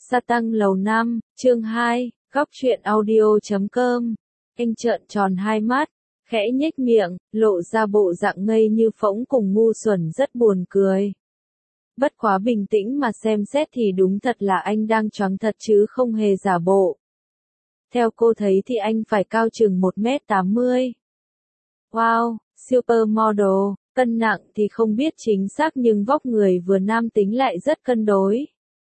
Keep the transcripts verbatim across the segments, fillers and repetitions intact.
Sa tăng lầu năm, chương hai, góc truyện audio chấm com. Anh trợn tròn hai mắt, khẽ nhếch miệng, lộ ra bộ dạng ngây như phỗng cùng ngu xuẩn rất buồn cười. Bất quá bình tĩnh mà xem xét thì đúng thật là anh đang choáng thật chứ không hề giả bộ. Theo cô thấy thì anh phải cao chừng một mét tám mươi. Wow, supermodel, cân nặng thì không biết chính xác nhưng vóc người vừa nam tính lại rất cân đối.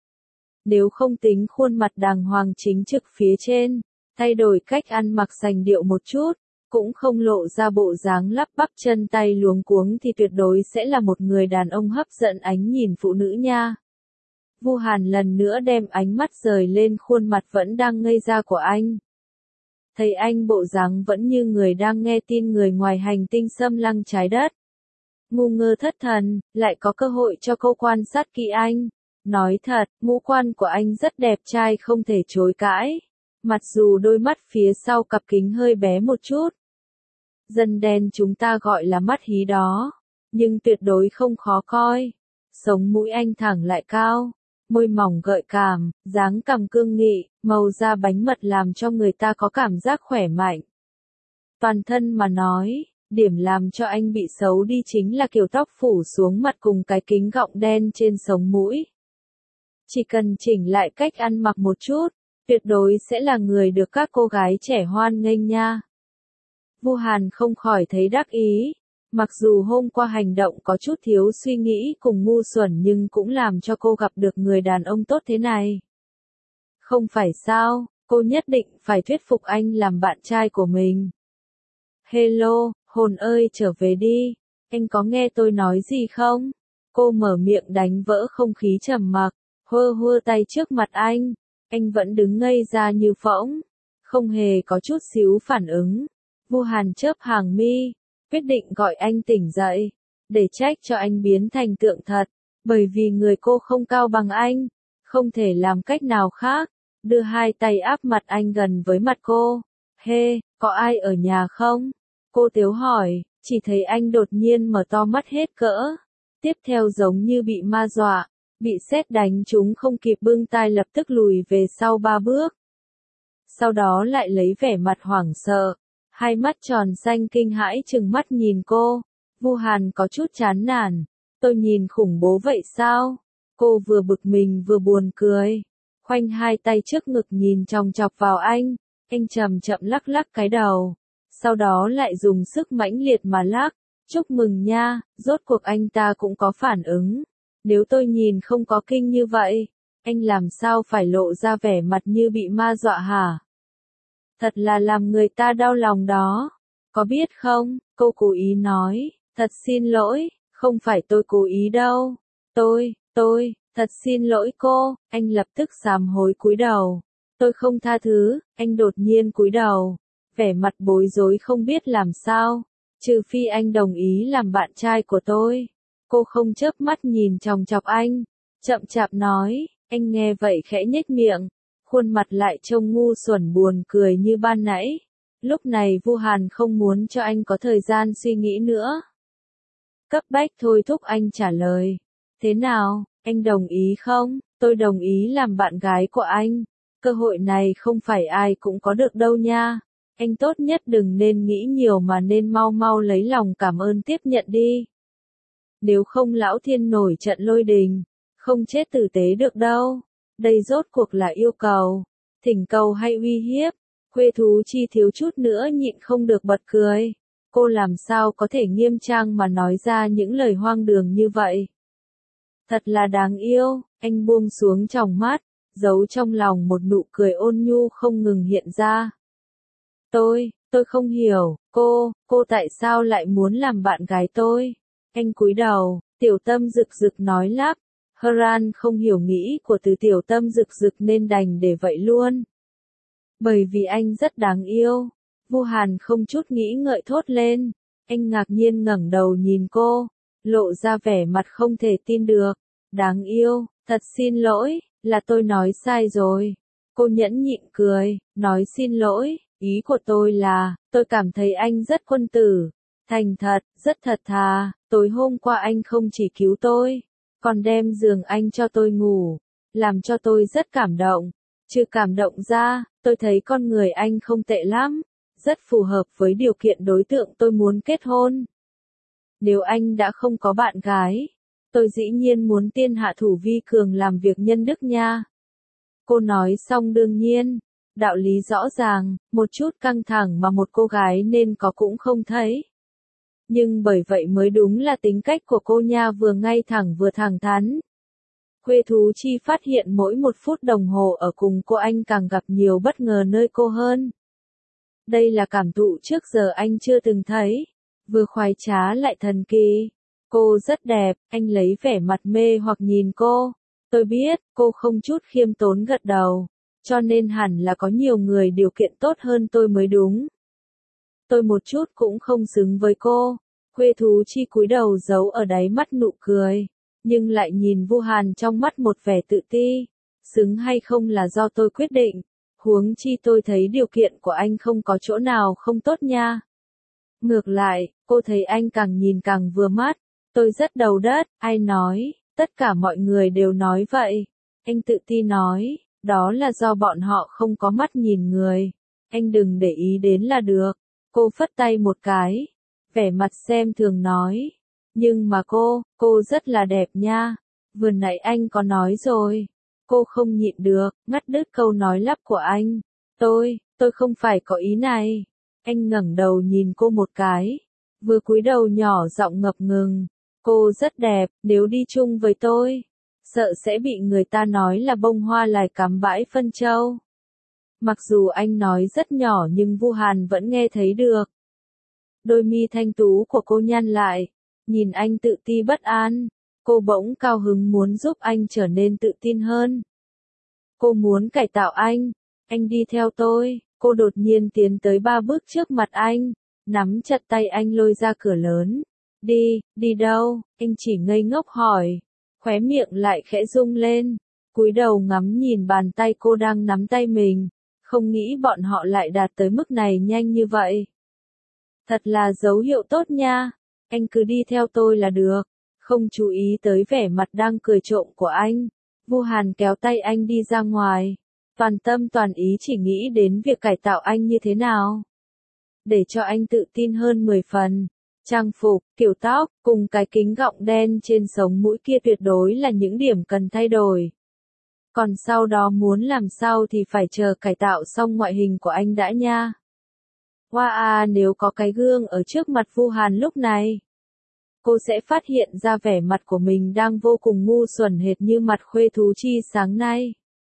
Nếu không tính khuôn mặt đàng hoàng chính trực phía trên, thay đổi cách ăn mặc sành điệu một chút, cũng không lộ ra bộ dáng lắp bắp chân tay luống cuống thì tuyệt đối sẽ là một người đàn ông hấp dẫn ánh nhìn phụ nữ nha. Vu Hàn lần nữa đem ánh mắt rời lên khuôn mặt vẫn đang ngây ra của anh. Thấy anh bộ dáng vẫn như người đang nghe tin người ngoài hành tinh xâm lăng trái đất. Ngu ngơ thất thần, lại có cơ hội cho cô quan sát kỹ anh. Nói thật, ngũ quan của anh rất đẹp trai không thể chối cãi. Mặc dù đôi mắt phía sau cặp kính hơi bé một chút. Dân đen chúng ta gọi là mắt hí đó. Nhưng tuyệt đối không khó coi. Sống mũi anh thẳng lại cao. Môi mỏng gợi cảm, dáng cằm cương nghị, màu da bánh mật làm cho người ta có cảm giác khỏe mạnh. Toàn thân mà nói, điểm làm cho anh bị xấu đi chính là kiểu tóc phủ xuống mặt cùng cái kính gọng đen trên sống mũi. Chỉ cần chỉnh lại cách ăn mặc một chút, tuyệt đối sẽ là người được các cô gái trẻ hoan nghênh nha. Vu Hàn không khỏi thấy đắc ý, mặc dù hôm qua hành động có chút thiếu suy nghĩ cùng ngu xuẩn nhưng cũng làm cho cô gặp được người đàn ông tốt thế này. Không phải sao, cô nhất định phải thuyết phục anh làm bạn trai của mình. Hello, hồn ơi trở về đi, anh có nghe tôi nói gì không? Cô mở miệng đánh vỡ không khí trầm mặc. Hơ hơ tay trước mặt anh, anh vẫn đứng ngây ra như phỗng, không hề có chút xíu phản ứng. Vu Hàn chớp hàng mi, quyết định gọi anh tỉnh dậy, để trách cho anh biến thành tượng thật, bởi vì người cô không cao bằng anh, không thể làm cách nào khác, đưa hai tay áp mặt anh gần với mặt cô. Hê, có ai ở nhà không? Cô tiếu hỏi, chỉ thấy anh đột nhiên mở to mắt hết cỡ, tiếp theo giống như bị ma dọa. Bị sét đánh chúng không kịp bưng tai lập tức lùi về sau ba bước. Sau đó lại lấy vẻ mặt hoảng sợ, hai mắt tròn xanh kinh hãi trừng mắt nhìn cô. Vu Hàn có chút chán nản, tôi nhìn khủng bố vậy sao? Cô vừa bực mình vừa buồn cười, khoanh hai tay trước ngực nhìn chòng chọc vào anh, anh chậm chậm lắc lắc cái đầu, sau đó lại dùng sức mãnh liệt mà lắc. Chúc mừng nha, rốt cuộc anh ta cũng có phản ứng. Nếu tôi nhìn không có kinh như vậy, anh làm sao phải lộ ra vẻ mặt như bị ma dọa hả? Thật là làm người ta đau lòng đó. Có biết không, cô cố ý nói, thật xin lỗi, không phải tôi cố ý đâu. Tôi, tôi, thật xin lỗi cô, anh lập tức sám hối cúi đầu. Tôi không tha thứ, anh đột nhiên cúi đầu, vẻ mặt bối rối không biết làm sao, trừ phi anh đồng ý làm bạn trai của tôi. Cô không chớp mắt nhìn chòng chọc anh, chậm chạp nói, anh nghe vậy khẽ nhếch miệng, khuôn mặt lại trông ngu xuẩn buồn cười như ban nãy. Lúc này Vu Hàn không muốn cho anh có thời gian suy nghĩ nữa. Cấp bách thôi thúc anh trả lời. Thế nào, anh đồng ý không? Tôi đồng ý làm bạn gái của anh. Cơ hội này không phải ai cũng có được đâu nha. Anh tốt nhất đừng nên nghĩ nhiều mà nên mau mau lấy lòng cảm ơn tiếp nhận đi. Nếu không lão thiên nổi trận lôi đình, không chết tử tế được đâu. Đây rốt cuộc là yêu cầu, thỉnh cầu hay uy hiếp? Khuê thú chi thiếu chút nữa nhịn không được bật cười. Cô làm sao có thể nghiêm trang mà nói ra những lời hoang đường như vậy? Thật là đáng yêu, anh buông xuống tròng mắt, giấu trong lòng một nụ cười ôn nhu không ngừng hiện ra. Tôi, tôi không hiểu, cô, cô tại sao lại muốn làm bạn gái tôi? Anh cúi đầu, tiểu tâm rực rực nói lắp. Haran không hiểu nghĩ của từ tiểu tâm rực rực nên đành để vậy luôn. Bởi vì anh rất đáng yêu. Vu Hàn không chút nghĩ ngợi thốt lên. Anh ngạc nhiên ngẩng đầu nhìn cô, lộ ra vẻ mặt không thể tin được. Đáng yêu, thật xin lỗi, là tôi nói sai rồi. Cô nhẫn nhịn cười, nói xin lỗi, ý của tôi là, tôi cảm thấy anh rất quân tử, thành thật, rất thật thà. Tối hôm qua anh không chỉ cứu tôi, còn đem giường anh cho tôi ngủ, làm cho tôi rất cảm động. Trừ cảm động ra, tôi thấy con người anh không tệ lắm, rất phù hợp với điều kiện đối tượng tôi muốn kết hôn. Nếu anh đã không có bạn gái, tôi dĩ nhiên muốn tiên hạ thủ vi cường làm việc nhân đức nha. Cô nói xong đương nhiên, đạo lý rõ ràng, một chút căng thẳng mà một cô gái nên có cũng không thấy. Nhưng bởi vậy mới đúng là tính cách của cô nha, vừa ngay thẳng vừa thẳng thắn. Khuê Thú Chi phát hiện mỗi một phút đồng hồ ở cùng cô anh càng gặp nhiều bất ngờ nơi cô hơn. Đây là cảm thụ trước giờ anh chưa từng thấy, vừa khoái trá lại thần kỳ. Cô rất đẹp, anh lấy vẻ mặt mê hoặc nhìn cô. Tôi biết, cô không chút khiêm tốn gật đầu, cho nên hẳn là có nhiều người điều kiện tốt hơn tôi mới đúng. Tôi một chút cũng không xứng với cô. Khuê Thú Chi cúi đầu giấu ở đáy mắt nụ cười, nhưng lại nhìn Vu Hàn trong mắt một vẻ tự ti. Xứng hay không là do tôi quyết định, huống chi tôi thấy điều kiện của anh không có chỗ nào không tốt nha. Ngược lại, cô thấy anh càng nhìn càng vừa mắt. Tôi rất đầu đất, ai nói, tất cả mọi người đều nói vậy. Anh tự ti nói, đó là do bọn họ không có mắt nhìn người. Anh đừng để ý đến là được. Cô phất tay một cái, vẻ mặt xem thường nói. Nhưng mà cô, cô rất là đẹp nha. Vừa nãy anh có nói rồi. Cô không nhịn được, ngắt đứt câu nói lắp của anh. Tôi, tôi không phải có ý này. Anh ngẩng đầu nhìn cô một cái, vừa cúi đầu nhỏ giọng ngập ngừng. Cô rất đẹp, nếu đi chung với tôi, sợ sẽ bị người ta nói là bông hoa lại cắm bãi phân châu. Mặc dù anh nói rất nhỏ nhưng Vu Hàn vẫn nghe thấy được. Đôi mi thanh tú của cô nhăn lại, nhìn anh tự ti bất an. Cô bỗng cao hứng muốn giúp anh trở nên tự tin hơn. Cô muốn cải tạo anh. Anh đi theo tôi. Cô đột nhiên tiến tới ba bước trước mặt anh, nắm chặt tay anh lôi ra cửa lớn. Đi, đi đâu? Anh chỉ ngây ngốc hỏi, khóe miệng lại khẽ rung lên, cúi đầu ngắm nhìn bàn tay cô đang nắm tay mình, không nghĩ bọn họ lại đạt tới mức này nhanh như vậy. Thật là dấu hiệu tốt nha, anh cứ đi theo tôi là được, không chú ý tới vẻ mặt đang cười trộm của anh. Vu Hàn kéo tay anh đi ra ngoài, toàn tâm toàn ý chỉ nghĩ đến việc cải tạo anh như thế nào, để cho anh tự tin hơn mười phần. Trang phục, kiểu tóc, cùng cái kính gọng đen trên sống mũi kia tuyệt đối là những điểm cần thay đổi. Còn sau đó muốn làm sao thì phải chờ cải tạo xong ngoại hình của anh đã nha. Hoa à, nếu có cái gương ở trước mặt Vu Hàn lúc này, cô sẽ phát hiện ra vẻ mặt của mình đang vô cùng ngu xuẩn hệt như mặt Khuê Thú Chi sáng nay.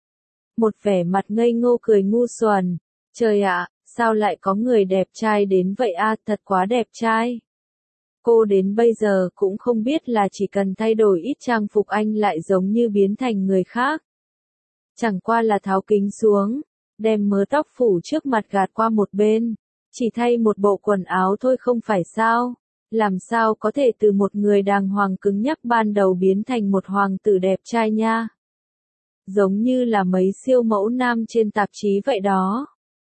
Một vẻ mặt ngây ngô cười ngu xuẩn. Trời ạ, sao lại có người đẹp trai đến vậy a, à, thật quá đẹp trai. Cô đến bây giờ cũng không biết là chỉ cần thay đổi ít trang phục anh lại giống như biến thành người khác. Chẳng qua là tháo kính xuống, đem mớ tóc phủ trước mặt gạt qua một bên, chỉ thay một bộ quần áo thôi không phải sao? Làm sao có thể từ một người đàng hoàng cứng nhắc ban đầu biến thành một hoàng tử đẹp trai nha? Giống như là mấy siêu mẫu nam trên tạp chí vậy đó.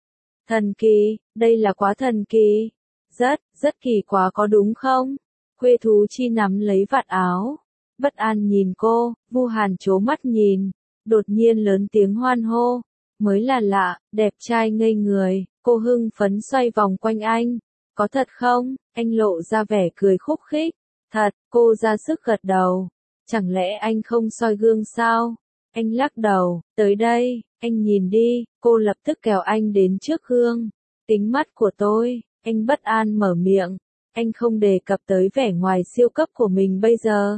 Thần kỳ, đây là quá thần kỳ. Rất, rất kỳ quá có đúng không? Khuê Thú Chi nắm lấy vạt áo, bất an nhìn cô. Vu Hàn trố mắt nhìn, đột nhiên lớn tiếng hoan hô. Mới là lạ, đẹp trai ngây người. Cô hưng phấn xoay vòng quanh anh. Có thật không? Anh lộ ra vẻ cười khúc khích. Thật, cô ra sức gật đầu. Chẳng lẽ anh không soi gương sao? Anh lắc đầu, tới đây, anh nhìn đi. Cô lập tức kéo anh đến trước gương. Tính mắt của tôi. Anh bất an mở miệng, anh không đề cập tới vẻ ngoài siêu cấp của mình bây giờ.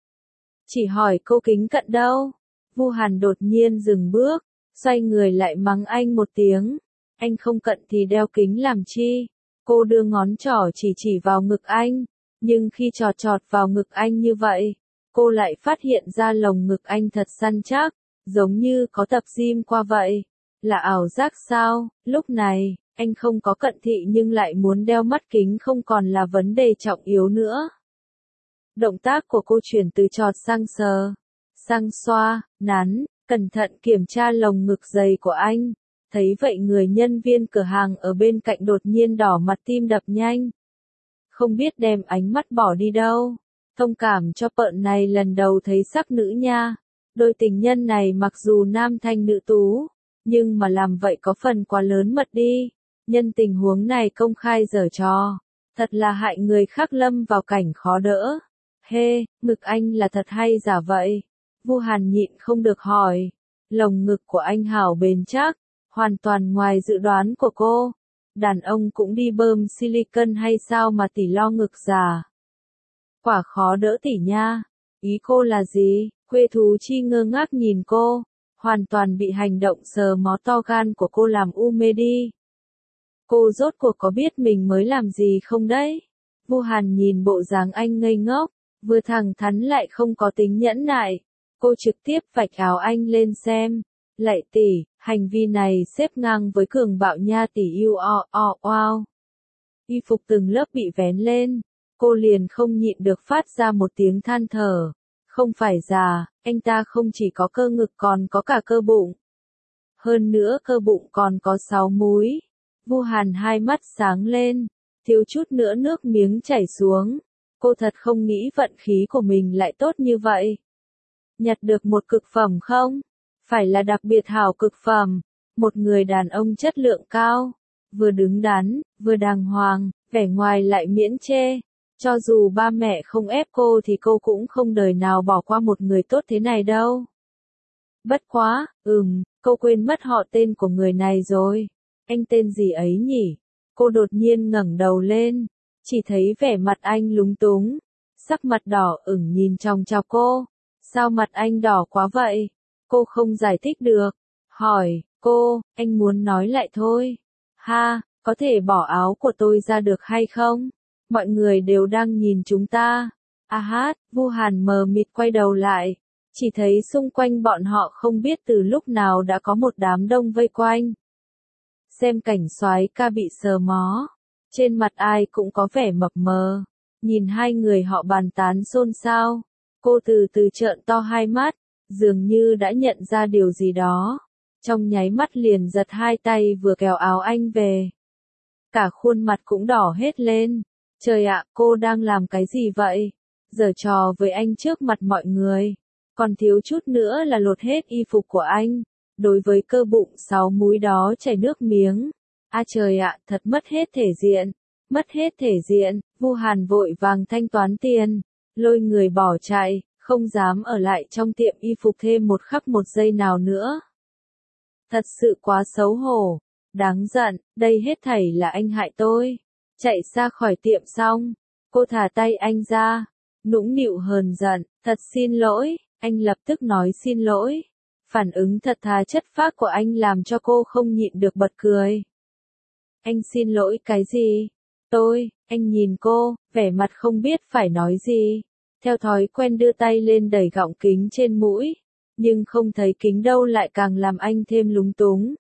Chỉ hỏi cô kính cận đâu? Vu Hàn đột nhiên dừng bước, xoay người lại mắng anh một tiếng. Anh không cận thì đeo kính làm chi? Cô đưa ngón trỏ chỉ chỉ vào ngực anh, nhưng khi chọt chọt vào ngực anh như vậy, cô lại phát hiện ra lồng ngực anh thật săn chắc, giống như có tập gym qua vậy. Là ảo giác sao? Lúc này, anh không có cận thị nhưng lại muốn đeo mắt kính không còn là vấn đề trọng yếu nữa. Động tác của cô chuyển từ chọt sang sờ, sang xoa, nắn, cẩn thận kiểm tra lồng ngực dày của anh. Thấy vậy người nhân viên cửa hàng ở bên cạnh đột nhiên đỏ mặt tim đập nhanh. Không biết đem ánh mắt bỏ đi đâu. Thông cảm cho pợn này lần đầu thấy sắc nữ nha. Đôi tình nhân này mặc dù nam thanh nữ tú, nhưng mà làm vậy có phần quá lớn mật đi. Nhân tình huống này công khai giở trò, thật là hại người khác lâm vào cảnh khó đỡ. Hê, ngực anh là thật hay giả vậy? Vu Hàn nhịn không được hỏi. Lồng ngực của anh hảo bền chắc, hoàn toàn ngoài dự đoán của cô. Đàn ông cũng đi bơm silicon hay sao mà tỷ lo ngực già? Quả khó đỡ tỷ nha. Ý cô là gì? Khuê Thú Chi ngơ ngác nhìn cô, hoàn toàn bị hành động sờ mó to gan của cô làm u mê đi. Cô rốt cuộc có biết mình mới làm gì không đấy? Vu Hàn nhìn bộ dáng anh ngây ngốc, vừa thẳng thắn lại không có tính nhẫn nại. Cô trực tiếp vạch áo anh lên xem. Lạy tỷ, hành vi này xếp ngang với cường bạo nha tỷ yêu o o wow. Y phục từng lớp bị vén lên, cô liền không nhịn được phát ra một tiếng than thở. Không phải già, anh ta không chỉ có cơ ngực còn có cả cơ bụng. Hơn nữa cơ bụng còn có sáu múi. Vu Hàn hai mắt sáng lên, thiếu chút nữa nước miếng chảy xuống. Cô thật không nghĩ vận khí của mình lại tốt như vậy. Nhặt được một cực phẩm không? Phải là đặc biệt hảo cực phẩm. Một người đàn ông chất lượng cao, vừa đứng đắn, vừa đàng hoàng, vẻ ngoài lại miễn chê. Cho dù ba mẹ không ép cô thì cô cũng không đời nào bỏ qua một người tốt thế này đâu. Bất quá, ừm, cô quên mất họ tên của người này rồi. Anh tên gì ấy nhỉ? Cô đột nhiên ngẩng đầu lên, chỉ thấy vẻ mặt anh lúng túng, sắc mặt đỏ ửng nhìn chòng chọc cô. Sao mặt anh đỏ quá vậy? Cô không giải thích được. Hỏi, cô, anh muốn nói lại thôi. Ha, có thể bỏ áo của tôi ra được hay không? Mọi người đều đang nhìn chúng ta. A hát, Vu Hàn mờ mịt quay đầu lại. Chỉ thấy xung quanh bọn họ không biết từ lúc nào đã có một đám đông vây quanh. Xem cảnh soái ca bị sờ mó. Trên mặt ai cũng có vẻ mập mờ. Nhìn hai người họ bàn tán xôn xao. Cô từ từ trợn to hai mắt, dường như đã nhận ra điều gì đó. Trong nháy mắt liền giật hai tay vừa kéo áo anh về. Cả khuôn mặt cũng đỏ hết lên. Trời ạ, cô đang làm cái gì vậy? Giở trò với anh trước mặt mọi người. Còn thiếu chút nữa là lột hết y phục của anh. Đối với cơ bụng sáu múi đó chảy nước miếng. A à trời ạ, thật mất hết thể diện. Mất hết thể diện, Vu Hàn vội vàng thanh toán tiền. Lôi người bỏ chạy, không dám ở lại trong tiệm y phục thêm một khắc một giây nào nữa. Thật sự quá xấu hổ. Đáng giận, đây hết thảy là anh hại tôi. Chạy ra khỏi tiệm xong, cô thả tay anh ra, nũng nịu hờn giận, thật xin lỗi, anh lập tức nói xin lỗi. Phản ứng thật thà chất phác của anh làm cho cô không nhịn được bật cười. Anh xin lỗi cái gì? Tôi, anh nhìn cô, vẻ mặt không biết phải nói gì. Theo thói quen đưa tay lên đẩy gọng kính trên mũi, nhưng không thấy kính đâu lại càng làm anh thêm lúng túng.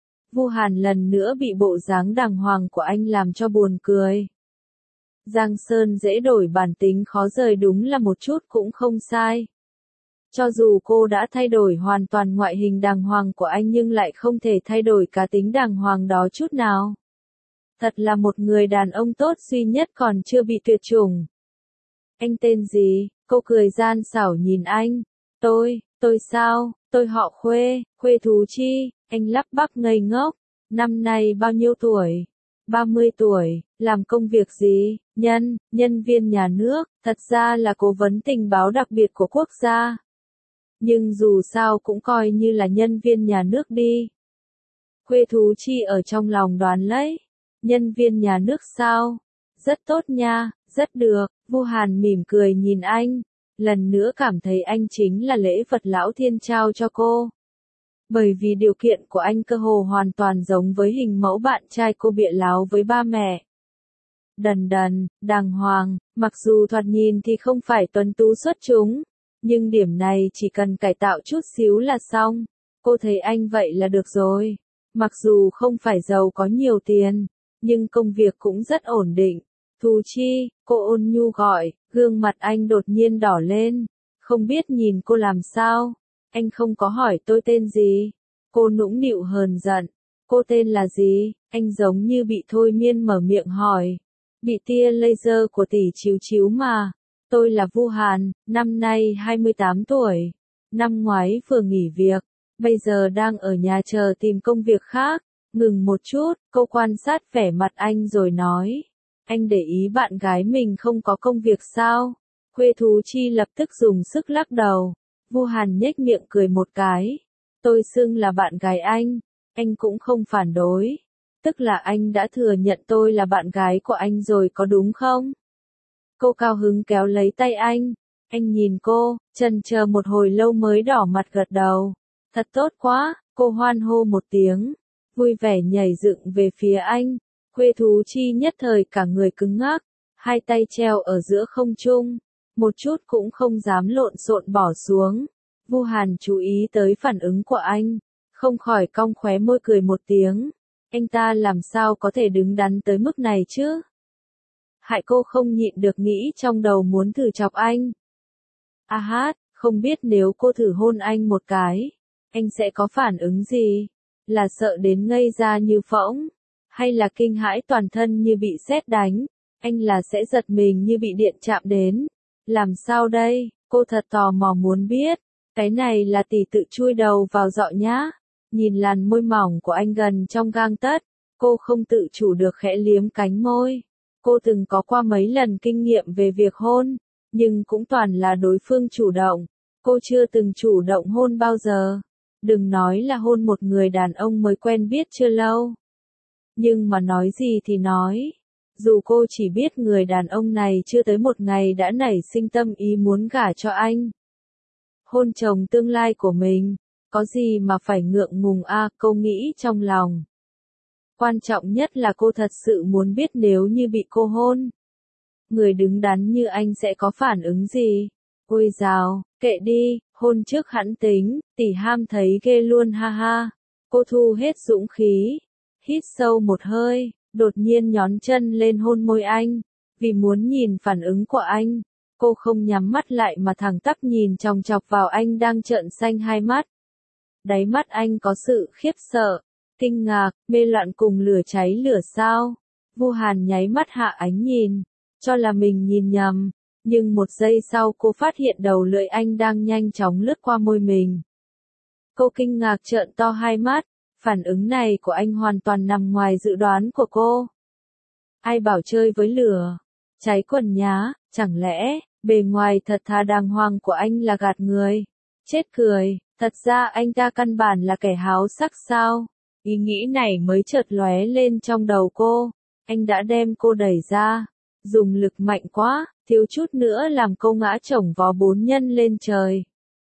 Vu Hàn lần nữa bị bộ dáng đàng hoàng của anh làm cho buồn cười. Giang Sơn dễ đổi bản tính khó rời đúng là một chút cũng không sai. Cho dù cô đã thay đổi hoàn toàn ngoại hình đàng hoàng của anh nhưng lại không thể thay đổi cá tính đàng hoàng đó chút nào. Thật là một người đàn ông tốt duy nhất còn chưa bị tuyệt chủng. Anh tên gì? Cô cười gian xảo nhìn anh. Tôi, tôi sao? Tôi họ Khuê, Khuê Thú Chi. Anh lắp bắp ngây ngốc. Năm nay bao nhiêu tuổi? ba mươi tuổi. Làm công việc gì? Nhân, nhân viên nhà nước. Thật ra là cố vấn tình báo đặc biệt của quốc gia. Nhưng dù sao cũng coi như là nhân viên nhà nước đi. Khuê Thú Chi ở trong lòng đoán lấy. Nhân viên nhà nước sao? Rất tốt nha, rất được. Vu Hàn mỉm cười nhìn anh. Lần nữa cảm thấy anh chính là lễ vật lão thiên trao cho cô. Bởi vì điều kiện của anh cơ hồ hoàn toàn giống với hình mẫu bạn trai cô bịa láo với ba mẹ. Đần đần, đàng hoàng, mặc dù thoạt nhìn thì không phải tuấn tú xuất chúng, nhưng điểm này chỉ cần cải tạo chút xíu là xong. Cô thấy anh vậy là được rồi. Mặc dù không phải giàu có nhiều tiền, nhưng công việc cũng rất ổn định. Thú Chi, cô ôn nhu gọi, gương mặt anh đột nhiên đỏ lên. Không biết nhìn cô làm sao. Anh không có hỏi tôi tên gì. Cô nũng nịu hờn giận. Cô tên là gì? Anh giống như bị thôi miên mở miệng hỏi. Bị tia laser của tỷ chiếu chiếu mà. Tôi là Vu Hàn, năm nay hai mươi tám tuổi. Năm ngoái vừa nghỉ việc, bây giờ đang ở nhà chờ tìm công việc khác. Ngừng một chút, cô quan sát vẻ mặt anh rồi nói. Anh để ý bạn gái mình không có công việc sao? Khuê Thú Chi lập tức dùng sức lắc đầu. Vu Hàn nhếch miệng cười một cái. Tôi xưng là bạn gái anh, anh cũng không phản đối. Tức là anh đã thừa nhận tôi là bạn gái của anh rồi có đúng không? Cô cao hứng kéo lấy tay anh. Anh nhìn cô, chần chờ một hồi lâu mới đỏ mặt gật đầu. Thật tốt quá, cô hoan hô một tiếng. Vui vẻ nhảy dựng về phía anh. Khuê Thú Chi nhất thời cả người cứng ngắc. Hai tay treo ở giữa không trung. Một chút cũng không dám lộn xộn bỏ xuống. Vu Hàn chú ý tới phản ứng của anh. Không khỏi cong khóe môi cười một tiếng. Anh ta làm sao có thể đứng đắn tới mức này chứ? Hại cô không nhịn được nghĩ trong đầu muốn thử chọc anh. A hát, không biết nếu cô thử hôn anh một cái, anh sẽ có phản ứng gì? Là sợ đến ngây ra như phỗng? Hay là kinh hãi toàn thân như bị sét đánh? Anh là sẽ giật mình như bị điện chạm đến? Làm sao đây? Cô thật tò mò muốn biết. Cái này là tỷ tự chui đầu vào dọ nhá. Nhìn làn môi mỏng của anh gần trong gang tấc, cô không tự chủ được khẽ liếm cánh môi. Cô từng có qua mấy lần kinh nghiệm về việc hôn, nhưng cũng toàn là đối phương chủ động. Cô chưa từng chủ động hôn bao giờ. Đừng nói là hôn một người đàn ông mới quen biết chưa lâu. Nhưng mà nói gì thì nói. Dù cô chỉ biết người đàn ông này chưa tới một ngày đã nảy sinh tâm ý muốn gả cho anh. Hôn chồng tương lai của mình. Có gì mà phải ngượng ngùng a, à, cô nghĩ trong lòng. Quan trọng nhất là cô thật sự muốn biết nếu như bị cô hôn. Người đứng đắn như anh sẽ có phản ứng gì? Ôi dào, kệ đi, hôn trước hẵng tính, tỷ ham thấy ghê luôn ha ha. Cô thu hết dũng khí. Hít sâu một hơi, đột nhiên nhón chân lên hôn môi anh. Vì muốn nhìn phản ứng của anh, cô không nhắm mắt lại mà thẳng tắp nhìn chòng chọc vào anh đang trợn xanh hai mắt. Đáy mắt anh có sự khiếp sợ, kinh ngạc, mê loạn cùng lửa cháy lửa sao. Vu Hàn nháy mắt hạ ánh nhìn, cho là mình nhìn nhầm, nhưng một giây sau cô phát hiện đầu lưỡi anh đang nhanh chóng lướt qua môi mình. Cô kinh ngạc trợn to hai mắt, phản ứng này của anh hoàn toàn nằm ngoài dự đoán của cô. Ai bảo chơi với lửa, cháy quần nhá, chẳng lẽ, bề ngoài thật thà đàng hoàng của anh là gạt người. Chết cười, thật ra anh ta căn bản là kẻ háo sắc sao? Ý nghĩ này mới chợt lóe lên trong đầu cô. Anh đã đem cô đẩy ra, dùng lực mạnh quá, thiếu chút nữa làm cô ngã chổng vó bốn nhân lên trời.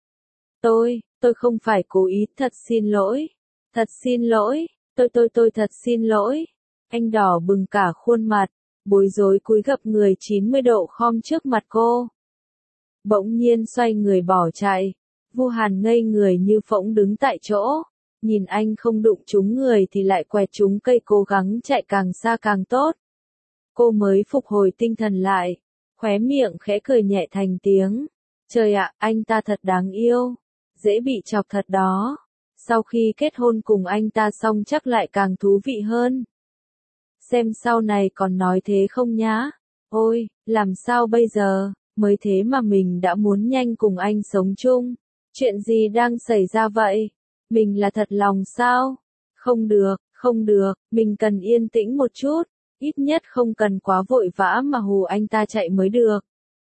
Tôi, tôi không phải cố ý, thật xin lỗi. Thật xin lỗi, tôi tôi tôi thật xin lỗi. Anh đỏ bừng cả khuôn mặt, bối rối cúi gập người chín mươi độ khom trước mặt cô. Bỗng nhiên xoay người bỏ chạy. Vu Hàn ngây người như phỗng đứng tại chỗ, nhìn anh không đụng trúng người thì lại quẹt trúng cây, cố gắng chạy càng xa càng tốt. Cô mới phục hồi tinh thần lại, khóe miệng khẽ cười nhẹ thành tiếng. Trời ạ, anh ta thật đáng yêu, dễ bị chọc thật đó. Sau khi kết hôn cùng anh ta xong chắc lại càng thú vị hơn. Xem sau này còn nói thế không nhá. Ôi, làm sao bây giờ, mới thế mà mình đã muốn nhanh cùng anh sống chung. Chuyện gì đang xảy ra vậy? Mình là thật lòng sao? Không được, không được, mình cần yên tĩnh một chút, ít nhất không cần quá vội vã mà hù anh ta chạy mới được.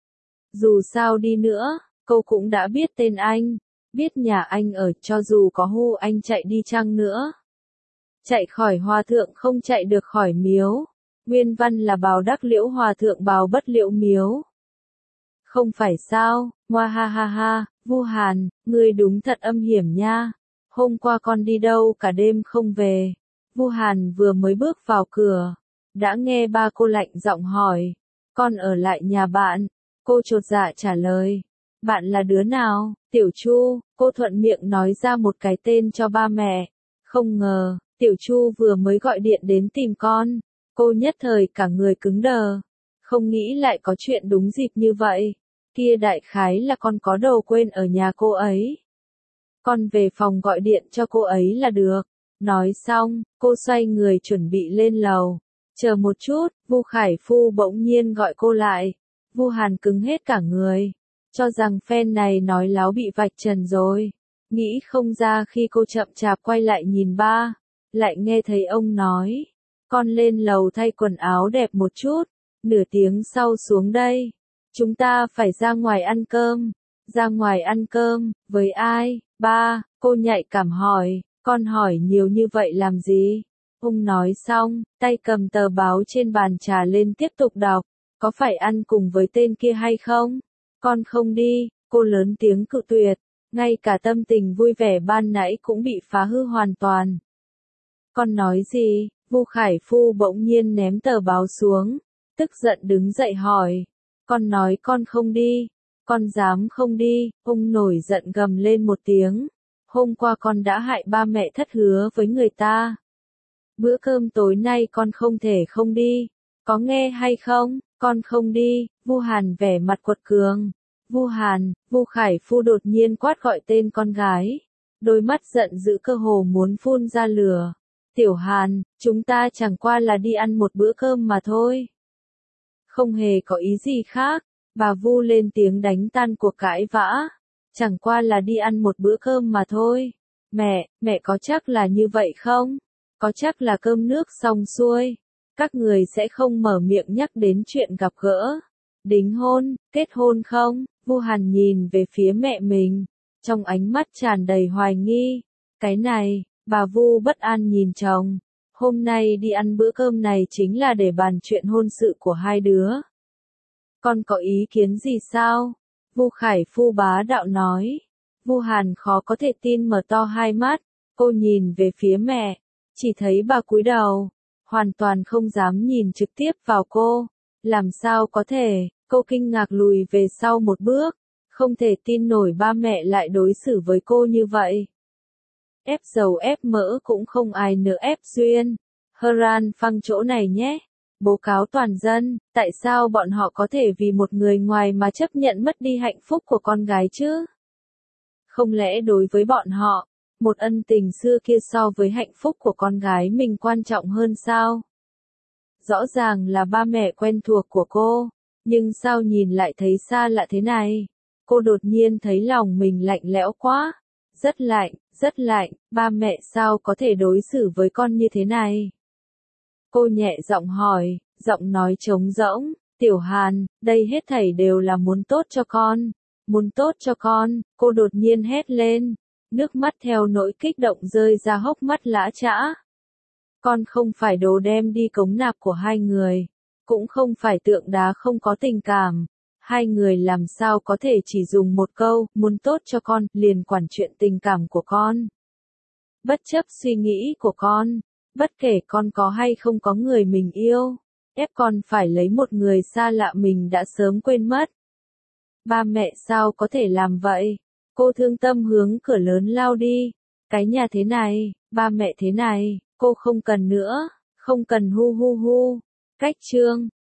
Dù sao đi nữa, cô cũng đã biết tên anh, biết nhà anh ở, cho dù có hù anh chạy đi chăng nữa. Chạy khỏi hòa thượng không chạy được khỏi miếu. Nguyên văn là bào đắc liễu hòa thượng bào bất liễu miếu. Không phải sao, ngoa ha ha ha, Vu Hàn, ngươi đúng thật âm hiểm nha. Hôm qua con đi đâu cả đêm không về. Vu Hàn vừa mới bước vào cửa, đã nghe ba cô lạnh giọng hỏi. Con ở lại nhà bạn. Cô chột dạ trả lời. Bạn là đứa nào? Tiểu Chu. Cô thuận miệng nói ra một cái tên cho ba mẹ. Không ngờ, Tiểu Chu vừa mới gọi điện đến tìm con. Cô nhất thời cả người cứng đờ. Không nghĩ lại có chuyện đúng dịp như vậy. Kia đại khái là con có đồ quên ở nhà cô ấy. Con về phòng gọi điện cho cô ấy là được. Nói xong, cô xoay người chuẩn bị lên lầu. Chờ một chút, Vu Khải Phu bỗng nhiên gọi cô lại. Vu Hàn cứng hết cả người. cho rằng fan này nói láo bị vạch trần rồi. Nghĩ không ra khi cô chậm chạp quay lại nhìn ba, lại nghe thấy ông nói, con lên lầu thay quần áo đẹp một chút, nửa tiếng sau xuống đây. Chúng ta phải ra ngoài ăn cơm. Ra ngoài ăn cơm, với ai? Ba, cô nhạy cảm hỏi, con hỏi nhiều như vậy làm gì? Ông nói xong, tay cầm tờ báo trên bàn trà lên tiếp tục đọc, có phải ăn cùng với tên kia hay không? Con không đi, cô lớn tiếng cự tuyệt, ngay cả tâm tình vui vẻ ban nãy cũng bị phá hư hoàn toàn. Con nói gì? Vu Khải Phu bỗng nhiên ném tờ báo xuống, tức giận đứng dậy hỏi, con nói con không đi. Con dám không đi, ông nổi giận gầm lên một tiếng. Hôm qua con đã hại ba mẹ thất hứa với người ta. Bữa cơm tối nay con không thể không đi. Có nghe hay không? Con không đi. Vu Hàn vẻ mặt quật cường. Vu Hàn, Vu Khải Phu đột nhiên quát gọi tên con gái. Đôi mắt giận dữ cơ hồ muốn phun ra lửa. Tiểu Hàn, chúng ta chẳng qua là đi ăn một bữa cơm mà thôi. Không hề có ý gì khác. Bà Vu lên tiếng đánh tan cuộc cãi vã. Chẳng qua là đi ăn một bữa cơm mà thôi. Mẹ, mẹ có chắc là như vậy không? Có chắc là cơm nước xong xuôi. Các người sẽ không mở miệng nhắc đến chuyện gặp gỡ. Đính hôn, kết hôn không? Vu Hàn nhìn về phía mẹ mình. Trong ánh mắt tràn đầy hoài nghi. Cái này, bà Vu bất an nhìn chồng. Hôm nay đi ăn bữa cơm này chính là để bàn chuyện hôn sự của hai đứa. Con có ý kiến gì sao? Vu Khải Phu bá đạo nói. Vu Hàn khó có thể tin mở to hai mắt, cô nhìn về phía mẹ, chỉ thấy bà cúi đầu, hoàn toàn không dám nhìn trực tiếp vào cô. Làm sao có thể, cô kinh ngạc lùi về sau một bước, không thể tin nổi ba mẹ lại đối xử với cô như vậy. Ép dầu ép mỡ cũng không ai nỡ ép duyên. Hran phăng chỗ này nhé. Bố cáo toàn dân, tại sao bọn họ có thể vì một người ngoài mà chấp nhận mất đi hạnh phúc của con gái chứ? Không lẽ đối với bọn họ, một ân tình xưa kia so với hạnh phúc của con gái mình quan trọng hơn sao? Rõ ràng là ba mẹ quen thuộc của cô, nhưng sao nhìn lại thấy xa lạ thế này? Cô đột nhiên thấy lòng mình lạnh lẽo quá, rất lạnh, rất lạnh, ba mẹ sao có thể đối xử với con như thế này? Cô nhẹ giọng hỏi, giọng nói trống rỗng, Tiểu Hàn, đây hết thảy đều là muốn tốt cho con, muốn tốt cho con, cô đột nhiên hét lên, nước mắt theo nỗi kích động rơi ra hốc mắt lã chã. Con không phải đồ đem đi cống nạp của hai người, cũng không phải tượng đá không có tình cảm, hai người làm sao có thể chỉ dùng một câu, muốn tốt cho con, liền quản chuyện tình cảm của con. Bất chấp suy nghĩ của con. Bất kể con có hay không có người mình yêu, ép con phải lấy một người xa lạ mình đã sớm quên mất. Ba mẹ sao có thể làm vậy? Cô thương tâm hướng cửa lớn lao đi. Cái nhà thế này, ba mẹ thế này, cô không cần nữa, không cần hu hu hu. Cách chương